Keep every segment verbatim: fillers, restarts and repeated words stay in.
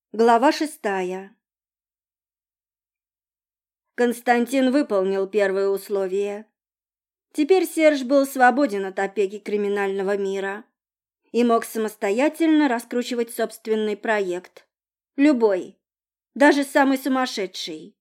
Глава шестая. Константин выполнил первое условие. Теперь Серж был свободен от опеки криминального мира и мог самостоятельно раскручивать собственный проект. Любой, даже самый сумасшедший.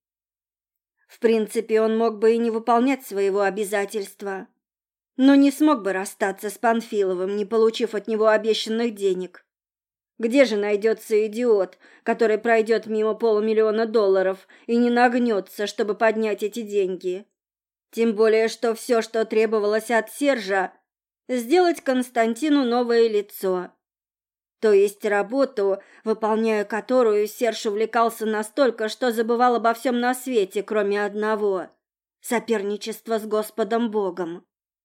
В принципе, он мог бы и не выполнять своего обязательства, но не смог бы расстаться с Панфиловым, не получив от него обещанных денег. Где же найдется идиот, который пройдет мимо полумиллиона долларов и не нагнется, чтобы поднять эти деньги? Тем более, что все, что требовалось от Сержа, сделать Константину новое лицо. То есть работу, выполняя которую Серж увлекался настолько, что забывал обо всем на свете, кроме одного — соперничества с Господом Богом.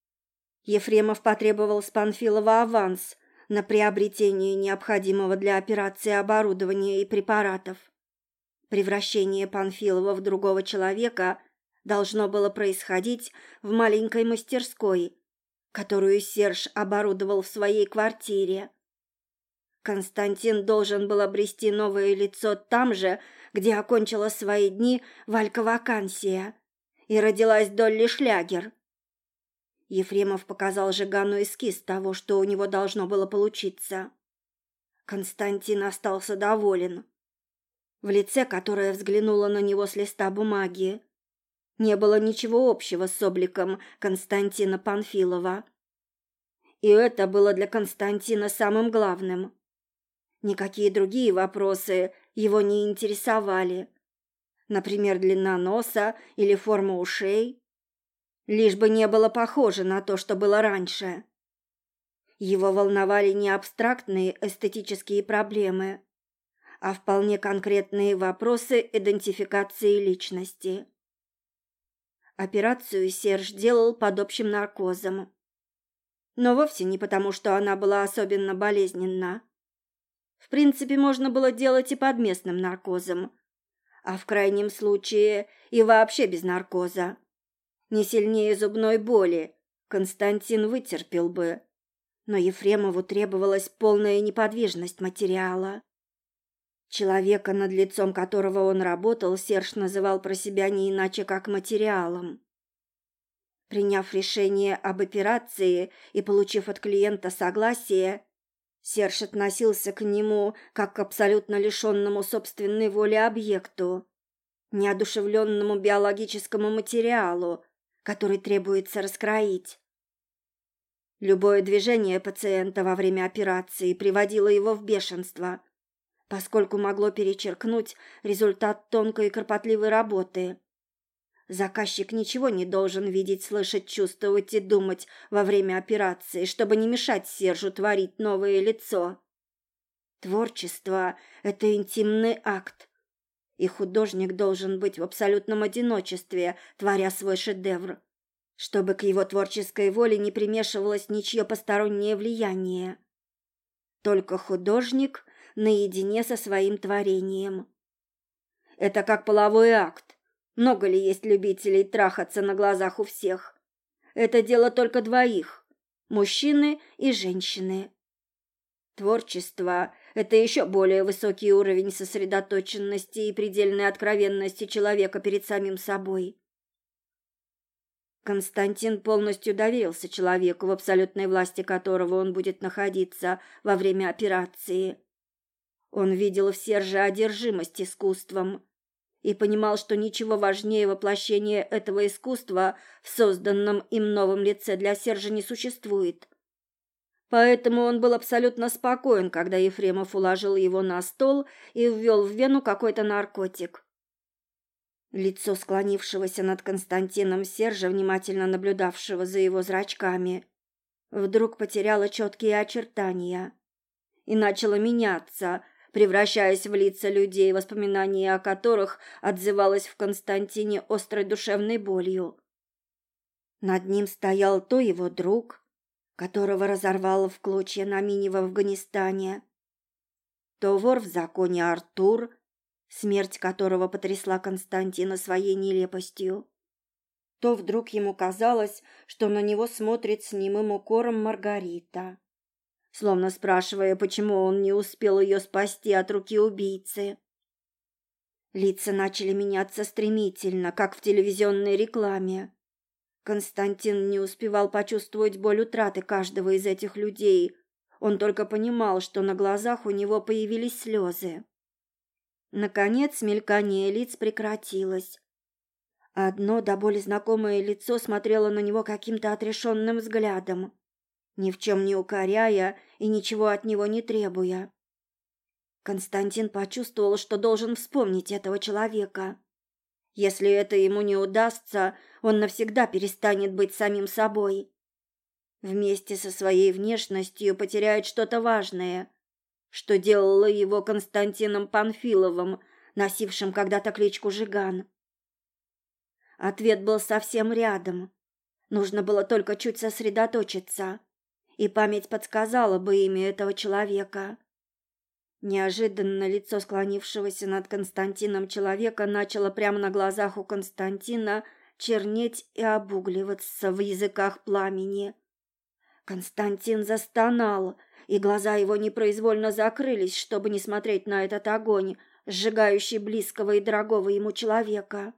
Ефремов потребовал с Панфилова аванс на приобретение необходимого для операции оборудования и препаратов. Превращение Панфилова в другого человека должно было происходить в маленькой мастерской, которую Серж оборудовал в своей квартире. Константин должен был обрести новое лицо там же, где окончила свои дни Валька Вакансия и родилась Долли Шлягер. Ефремов показал Жигану эскиз того, что у него должно было получиться. Константин остался доволен. В лице, которое взглянуло на него с листа бумаги, не было ничего общего с обликом Константина Панфилова. И это было для Константина самым главным. Никакие другие вопросы его не интересовали. Например, длина носа или форма ушей. Лишь бы не было похоже на то, что было раньше. Его волновали не абстрактные эстетические проблемы, а вполне конкретные вопросы идентификации личности. Операцию Серж делал под общим наркозом. Но вовсе не потому, что она была особенно болезненна. В принципе, можно было делать и под местным наркозом, а в крайнем случае и вообще без наркоза. Не сильнее зубной боли Константин вытерпел бы, но Ефремову требовалась полная неподвижность материала. Человека, над лицом которого он работал, Серж называл про себя не иначе, как материалом. Приняв решение об операции и получив от клиента согласие, Серж относился к нему как к абсолютно лишенному собственной воли объекту, неодушевленному биологическому материалу, который требуется раскроить. Любое движение пациента во время операции приводило его в бешенство, поскольку могло перечеркнуть результат тонкой и кропотливой работы. Заказчик ничего не должен видеть, слышать, чувствовать и думать во время операции, чтобы не мешать Сержу творить новое лицо. Творчество – это интимный акт, и художник должен быть в абсолютном одиночестве, творя свой шедевр, чтобы к его творческой воле не примешивалось ничье постороннее влияние. Только художник наедине со своим творением. Это как половой акт. Много ли есть любителей трахаться на глазах у всех? Это дело только двоих – мужчины и женщины. Творчество – это еще более высокий уровень сосредоточенности и предельной откровенности человека перед самим собой. Константин полностью доверился человеку, в абсолютной власти которого он будет находиться во время операции. Он видел в Серже одержимость искусством и понимал, что ничего важнее воплощения этого искусства в созданном им новом лице для Сержа не существует. Поэтому он был абсолютно спокоен, когда Ефремов уложил его на стол и ввел в вену какой-то наркотик. Лицо склонившегося над Константином Сержа, внимательно наблюдавшего за его зрачками, вдруг потеряло четкие очертания и начало меняться, превращаясь в лица людей, воспоминания о которых отзывалось в Константине острой душевной болью. Над ним стоял то его друг, которого разорвало в клочья на мине в Афганистане, то вор в законе Артур, смерть которого потрясла Константина своей нелепостью, то вдруг ему казалось, что на него смотрит с немым укором Маргарита, словно спрашивая, почему он не успел ее спасти от руки убийцы. Лица начали меняться стремительно, как в телевизионной рекламе. Константин не успевал почувствовать боль утраты каждого из этих людей. Он только понимал, что на глазах у него появились слезы. Наконец, мелькание лиц прекратилось. Одно до боли знакомое лицо смотрело на него каким-то отрешенным взглядом, ни в чем не укоряя и ничего от него не требуя. Константин почувствовал, что должен вспомнить этого человека. Если это ему не удастся, он навсегда перестанет быть самим собой. Вместе со своей внешностью потеряет что-то важное, что делало его Константином Панфиловым, носившим когда-то кличку Жиган. Ответ был совсем рядом. Нужно было только чуть сосредоточиться, и память подсказала бы имя этого человека. Неожиданно лицо склонившегося над Константином человека начало прямо на глазах у Константина чернеть и обугливаться в языках пламени. Константин застонал, и глаза его непроизвольно закрылись, чтобы не смотреть на этот огонь, сжигающий близкого и дорогого ему человека.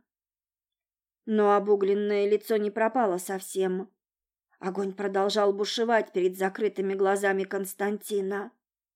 Но обугленное лицо не пропало совсем. Огонь продолжал бушевать перед закрытыми глазами Константина.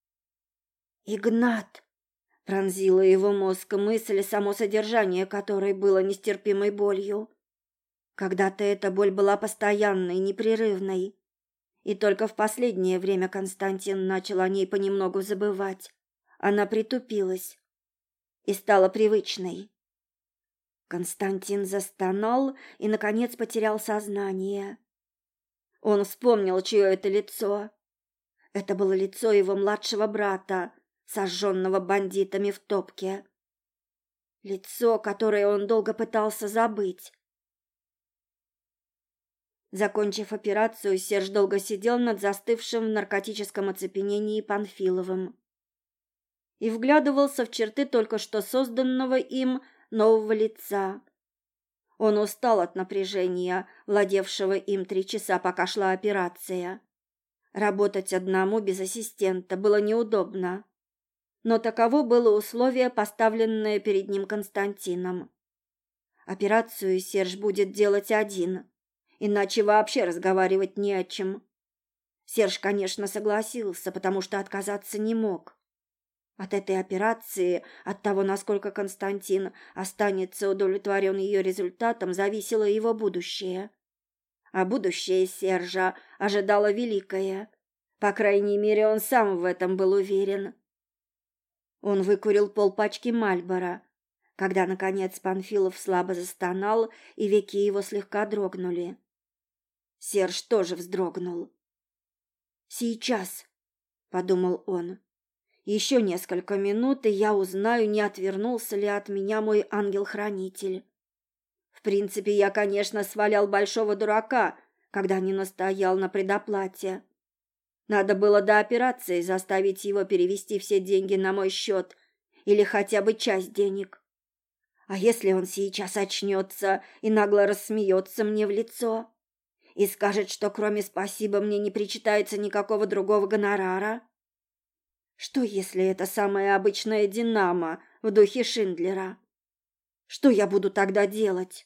«Игнат!» — пронзила его мозг мысль, само содержание которой было нестерпимой болью. Когда-то эта боль была постоянной, непрерывной, и только в последнее время Константин начал о ней понемногу забывать. Она притупилась и стала привычной. Константин застонал и, наконец, потерял сознание. Он вспомнил, чье это лицо. Это было лицо его младшего брата, сожженного бандитами в топке. Лицо, которое он долго пытался забыть. Закончив операцию, Серж долго сидел над застывшим в наркотическом оцепенении Панфиловым и вглядывался в черты только что созданного им нового лица. Он устал от напряжения, владевшего им три часа, пока шла операция. Работать одному без ассистента было неудобно, но таково было условие, поставленное перед ним Константином. Операцию Серж будет делать один, иначе вообще разговаривать не о чем. Серж, конечно, согласился, потому что отказаться не мог. От этой операции, от того, насколько Константин останется удовлетворен ее результатом, зависело его будущее. А будущее Сержа ожидало великое. По крайней мере, он сам в этом был уверен. Он выкурил полпачки Мальборо, когда, наконец, Панфилов слабо застонал, и веки его слегка дрогнули. Серж тоже вздрогнул. «Сейчас», — подумал он, — «еще несколько минут, и я узнаю, не отвернулся ли от меня мой ангел-хранитель. В принципе, я, конечно, свалял большого дурака, когда не настоял на предоплате. Надо было до операции заставить его перевести все деньги на мой счет или хотя бы часть денег. А если он сейчас очнется и нагло рассмеется мне в лицо и скажет, что кроме спасибо мне не причитается никакого другого гонорара? Что, если это самая обычная «Динамо» в духе Шиндлера? Что я буду тогда делать?»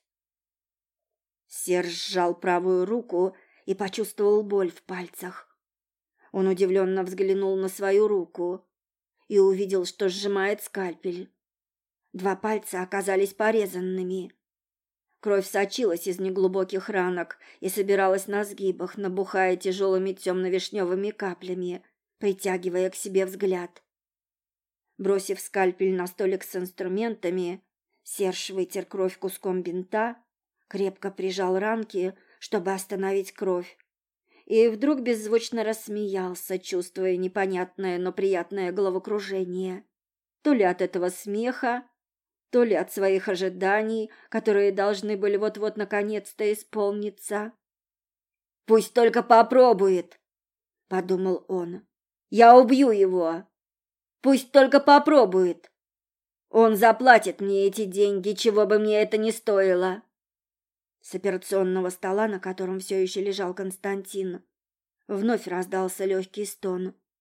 Серж сжал правую руку и почувствовал боль в пальцах. Он удивленно взглянул на свою руку и увидел, что сжимает скальпель. Два пальца оказались порезанными. Кровь сочилась из неглубоких ранок и собиралась на сгибах, набухая тяжелыми темно-вишневыми каплями, притягивая к себе взгляд. Бросив скальпель на столик с инструментами, Серж вытер кровь куском бинта, крепко прижал ранки, чтобы остановить кровь, и вдруг беззвучно рассмеялся, чувствуя непонятное, но приятное головокружение. То ли от этого смеха, то ли от своих ожиданий, которые должны были вот-вот наконец-то исполниться. «Пусть только попробует», — подумал он. «Я убью его. Пусть только попробует. Он заплатит мне эти деньги, чего бы мне это ни стоило». С операционного стола, на котором все еще лежал Константин, вновь раздался легкий стон.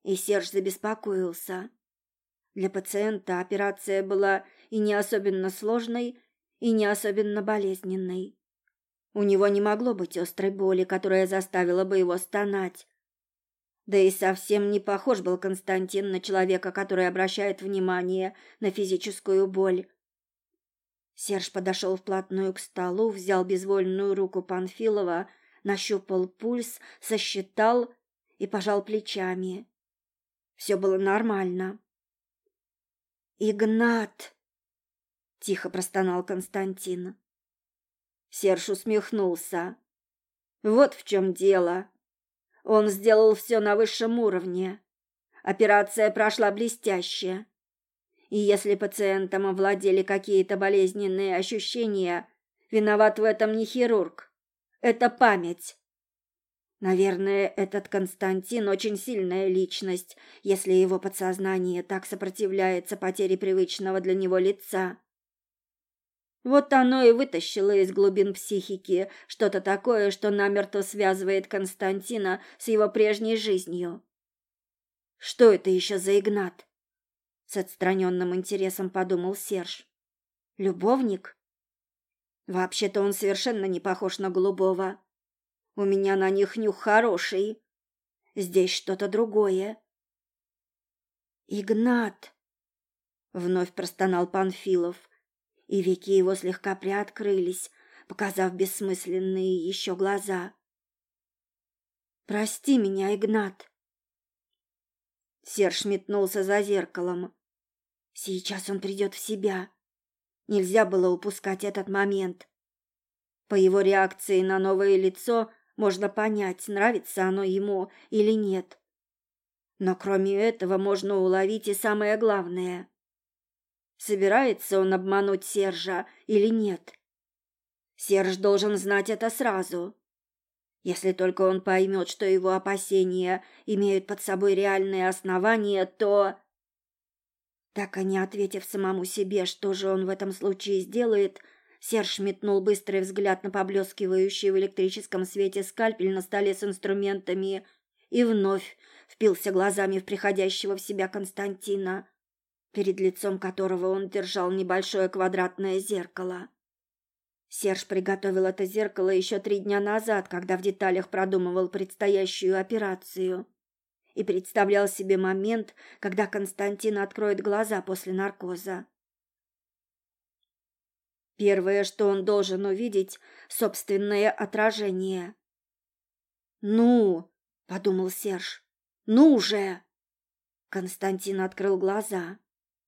И Серж забеспокоился. Для пациента операция была и не особенно сложной, и не особенно болезненной. У него не могло быть острой боли, которая заставила бы его стонать. Да и совсем не похож был Константин на человека, который обращает внимание на физическую боль. Серж подошел вплотную к столу, взял безвольную руку Панфилова, нащупал пульс, сосчитал и пожал плечами. Все было нормально. «Игнат!» — тихо простонал Константин. Серж усмехнулся. «Вот в чем дело. Он сделал все на высшем уровне. Операция прошла блестяще. И если пациентом овладели какие-то болезненные ощущения, виноват в этом не хирург. Это память. Наверное, этот Константин очень сильная личность, если его подсознание так сопротивляется потере привычного для него лица. Вот оно и вытащило из глубин психики что-то такое, что намертво связывает Константина с его прежней жизнью. Что это еще за Игнат? С отстраненным интересом подумал Серж. Любовник? Вообще-то он совершенно не похож на Голубова. У меня на них нюх хороший. Здесь что-то другое. Игнат! Вновь простонал Панфилов, и веки его слегка приоткрылись, показав бессмысленные еще глаза. «Прости меня, Игнат!» Серж метнулся за зеркалом. Сейчас он придет в себя. Нельзя было упускать этот момент. По его реакции на новое лицо можно понять, нравится оно ему или нет. Но кроме этого можно уловить и самое главное. Собирается он обмануть Сержа или нет? Серж должен знать это сразу. Если только он поймет, что его опасения имеют под собой реальные основания, то... Так и не ответив самому себе, что же он в этом случае сделает, Серж метнул быстрый взгляд на поблескивающий в электрическом свете скальпель на столе с инструментами и вновь впился глазами в приходящего в себя Константина, перед лицом которого он держал небольшое квадратное зеркало. Серж приготовил это зеркало еще три дня назад, когда в деталях продумывал предстоящую операцию, и представлял себе момент, когда Константин откроет глаза после наркоза. Первое, что он должен увидеть, — собственное отражение. «Ну!» — подумал Серж. «Ну же!» Константин открыл глаза.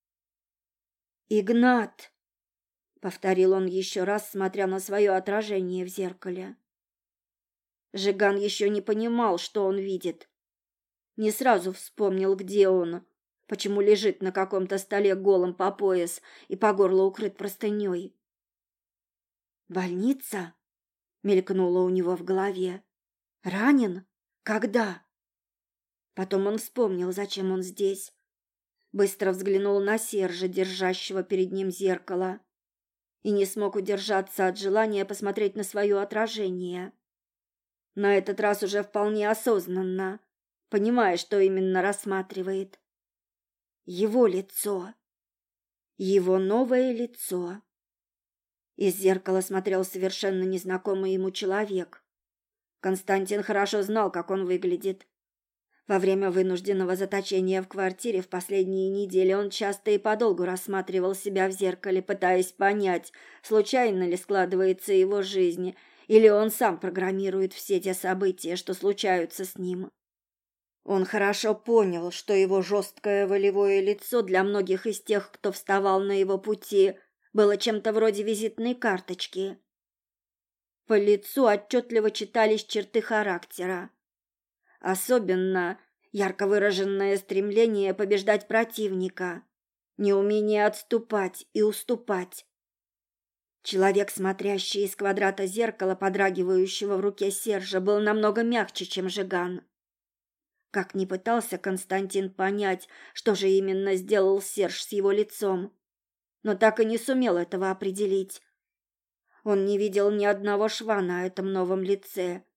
«Игнат!» — повторил он еще раз, смотря на свое отражение в зеркале. Жиган еще не понимал, что он видит. Не сразу вспомнил, где он, почему лежит на каком-то столе голым по пояс и по горло укрыт простыней. «Больница?» — мелькнуло у него в голове. «Ранен? Когда?» Потом он вспомнил, зачем он здесь. Быстро взглянул на Сержа, держащего перед ним зеркало, и не смог удержаться от желания посмотреть на свое отражение. На этот раз уже вполне осознанно, понимая, что именно рассматривает. Его лицо. Его новое лицо. Из зеркала смотрел совершенно незнакомый ему человек. Константин хорошо знал, как он выглядит. Во время вынужденного заточения в квартире в последние недели он часто и подолгу рассматривал себя в зеркале, пытаясь понять, случайно ли складывается его жизнь, или он сам программирует все те события, что случаются с ним. Он хорошо понял, что его жесткое волевое лицо для многих из тех, кто вставал на его пути, было чем-то вроде визитной карточки. По лицу отчетливо читались черты характера. Особенно ярко выраженное стремление побеждать противника, неумение отступать и уступать. Человек, смотрящий из квадрата зеркала, подрагивающего в руке Сержа, был намного мягче, чем Жиган. Как ни пытался Константин понять, что же именно сделал Серж с его лицом, но так и не сумел этого определить. Он не видел ни одного шва на этом новом лице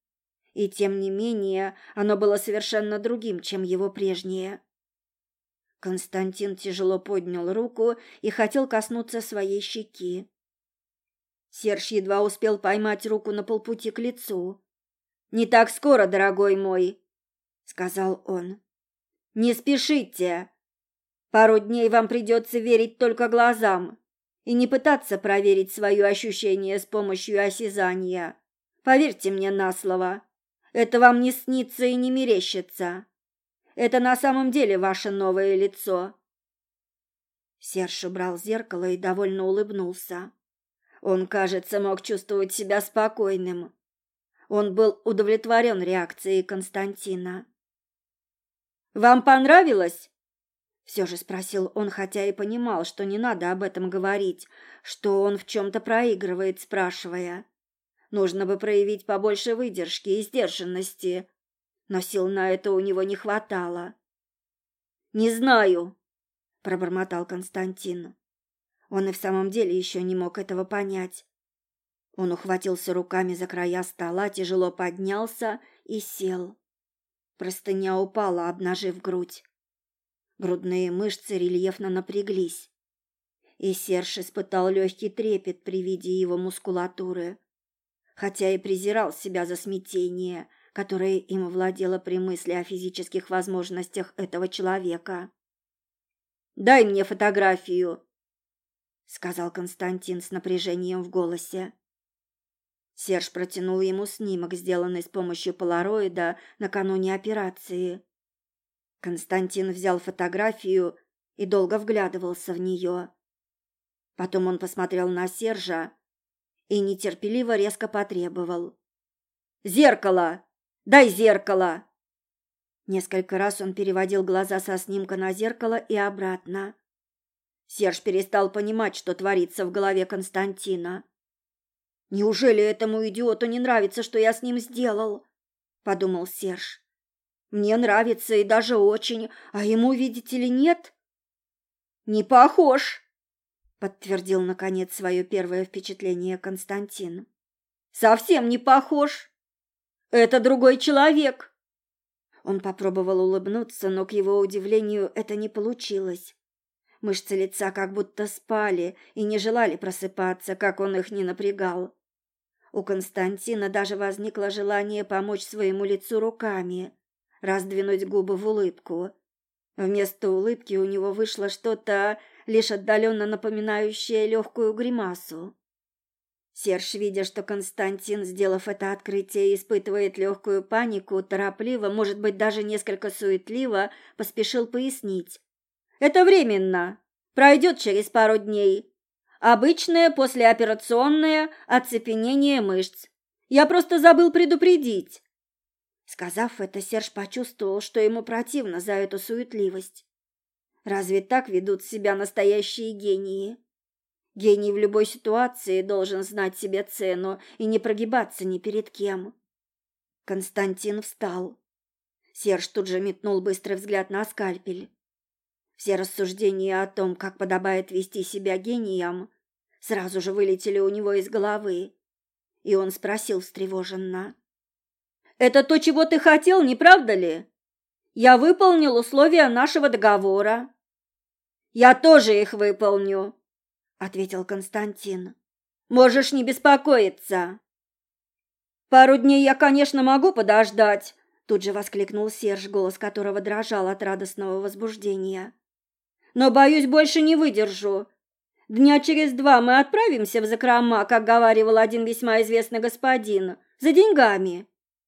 И тем не менее, оно было совершенно другим, чем его прежнее. Константин тяжело поднял руку и хотел коснуться своей щеки. Серж едва успел поймать руку на полпути к лицу. «Не так скоро, дорогой мой», — сказал он. «Не спешите. Пару дней вам придется верить только глазам и не пытаться проверить свое ощущение с помощью осязания. Поверьте мне на слово, это вам не снится и не мерещится. Это на самом деле ваше новое лицо». Серж убрал зеркало и довольно улыбнулся. Он, кажется, мог чувствовать себя спокойным. Он был удовлетворен реакцией Константина. «Вам понравилось?» Все же спросил он, хотя и понимал, что не надо об этом говорить, что он в чем-то проигрывает, спрашивая. Нужно бы проявить побольше выдержки и сдержанности, но сил на это у него не хватало. «Не знаю», — пробормотал Константин. Он и в самом деле еще не мог этого понять. Он ухватился руками за края стола, тяжело поднялся и сел. Простыня упала, обнажив грудь. Грудные мышцы рельефно напряглись. И Серж испытал легкий трепет при виде его мускулатуры, хотя и презирал себя за смятение, которое им овладело при мысли о физических возможностях этого человека. «Дай мне фотографию», — сказал Константин с напряжением в голосе. Серж протянул ему снимок, сделанный с помощью полароида накануне операции. Константин взял фотографию и долго вглядывался в нее. Потом он посмотрел на Сержа и нетерпеливо резко потребовал: «Зеркало! Дай зеркало!» Несколько раз он переводил глаза со снимка на зеркало и обратно. Серж перестал понимать, что творится в голове Константина. «Неужели этому идиоту не нравится, что я с ним сделал?» – подумал Серж. «Мне нравится и даже очень, а ему, видите ли, нет?» «Не похож», – подтвердил, наконец, свое первое впечатление Константин. «Совсем не похож. Это другой человек». Он попробовал улыбнуться, но, к его удивлению, это не получилось. Мышцы лица как будто спали и не желали просыпаться, как он их не напрягал. У Константина даже возникло желание помочь своему лицу руками, раздвинуть губы в улыбку. Вместо улыбки у него вышло что-то, лишь отдаленно напоминающее легкую гримасу. Серж, видя, что Константин, сделав это открытие, испытывает легкую панику, торопливо, может быть, даже несколько суетливо, поспешил пояснить. «Это временно. Пройдет через пару дней. Обычное послеоперационное оцепенение мышц. Я просто забыл предупредить». Сказав это, Серж почувствовал, что ему противно за эту суетливость. Разве так ведут себя настоящие гении? Гений в любой ситуации должен знать себе цену и не прогибаться ни перед кем. Константин встал. Серж тут же метнул быстрый взгляд на скальпель. Все рассуждения о том, как подобает вести себя гением, сразу же вылетели у него из головы, и он спросил встревоженно: «Это то, чего ты хотел, не правда ли? Я выполнил условия нашего договора». «Я тоже их выполню», — ответил Константин. «Можешь не беспокоиться». «Пару дней я, конечно, могу подождать», — тут же воскликнул Серж, голос которого дрожал от радостного возбуждения. «Но, боюсь, больше не выдержу. Дня через два мы отправимся в закрома, как говаривал один весьма известный господин, за деньгами».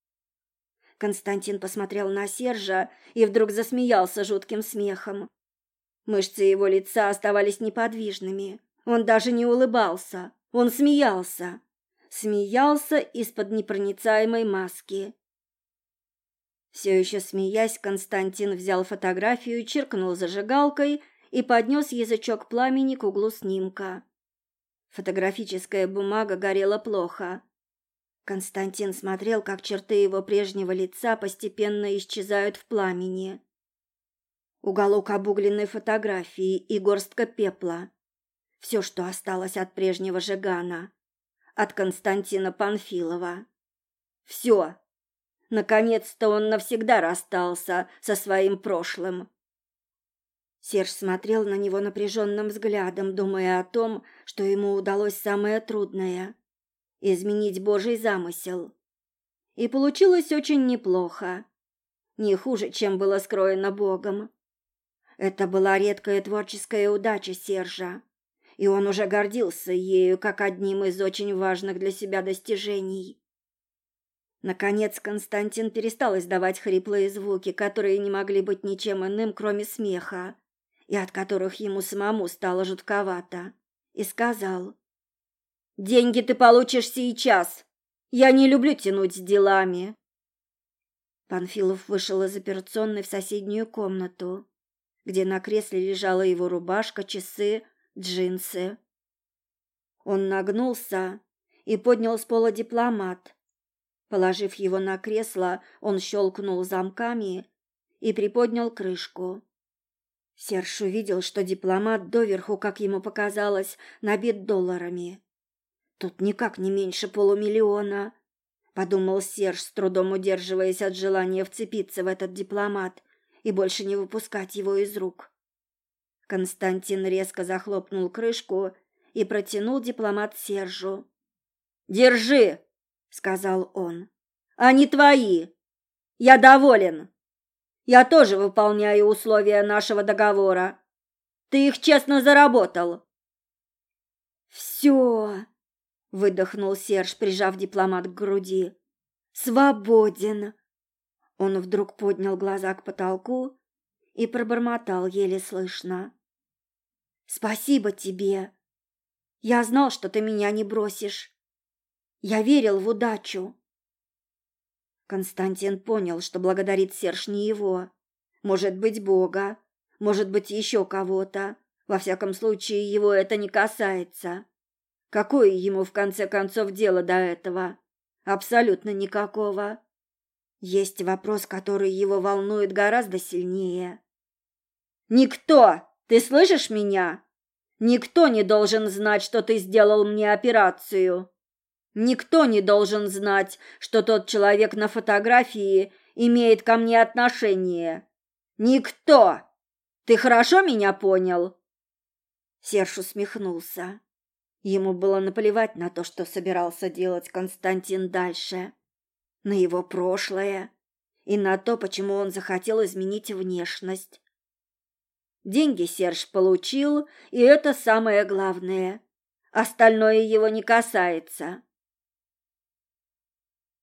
Константин посмотрел на Сержа и вдруг засмеялся жутким смехом. Мышцы его лица оставались неподвижными. Он даже не улыбался. Он смеялся. Смеялся из-под непроницаемой маски. Все еще смеясь, Константин взял фотографию, чиркнул зажигалкой и поднес язычок пламени к углу снимка. Фотографическая бумага горела плохо. Константин смотрел, как черты его прежнего лица постепенно исчезают в пламени. Уголок обугленной фотографии и горстка пепла. Все, что осталось от прежнего Жигана, от Константина Панфилова. Все. Наконец-то он навсегда расстался со своим прошлым. Серж смотрел на него напряженным взглядом, думая о том, что ему удалось самое трудное — изменить Божий замысел. И получилось очень неплохо, не хуже, чем было скроено Богом. Это была редкая творческая удача Сержа, и он уже гордился ею как одним из очень важных для себя достижений. Наконец Константин перестал издавать хриплые звуки, которые не могли быть ничем иным, кроме смеха, и от которых ему самому стало жутковато, и сказал: «Деньги ты получишь сейчас. Я не люблю тянуть с делами». Панфилов вышел из операционной в соседнюю комнату, где на кресле лежала его рубашка, часы, джинсы. Он нагнулся и поднял с пола дипломат. Положив его на кресло, он щелкнул замками и приподнял крышку. Серж увидел, что дипломат доверху, как ему показалось, набит долларами. «Тут никак не меньше полумиллиона», — подумал Серж, с трудом удерживаясь от желания вцепиться в этот дипломат и больше не выпускать его из рук. Константин резко захлопнул крышку и протянул дипломат Сержу. «Держи», — сказал он. «Они твои. Я доволен. Я тоже выполняю условия нашего договора. Ты их честно заработал». «Все», — выдохнул Серж, прижав дипломат к груди. «Свободен». Он вдруг поднял глаза к потолку и пробормотал еле слышно: «Спасибо тебе. Я знал, что ты меня не бросишь. Я верил в удачу». Константин понял, что благодарит Серж не его. Может быть, Бога, может быть, еще кого-то. Во всяком случае, его это не касается. Какое ему, в конце концов, дело до этого? Абсолютно никакого. Есть вопрос, который его волнует гораздо сильнее. «Никто! Ты слышишь меня? Никто не должен знать, что ты сделал мне операцию. Никто не должен знать, что тот человек на фотографии имеет ко мне отношение. Никто! Ты хорошо меня понял?» Серж усмехнулся. Ему было наплевать на то, что собирался делать Константин дальше, на его прошлое и на то, почему он захотел изменить внешность. Деньги Серж получил, и это самое главное. Остальное его не касается.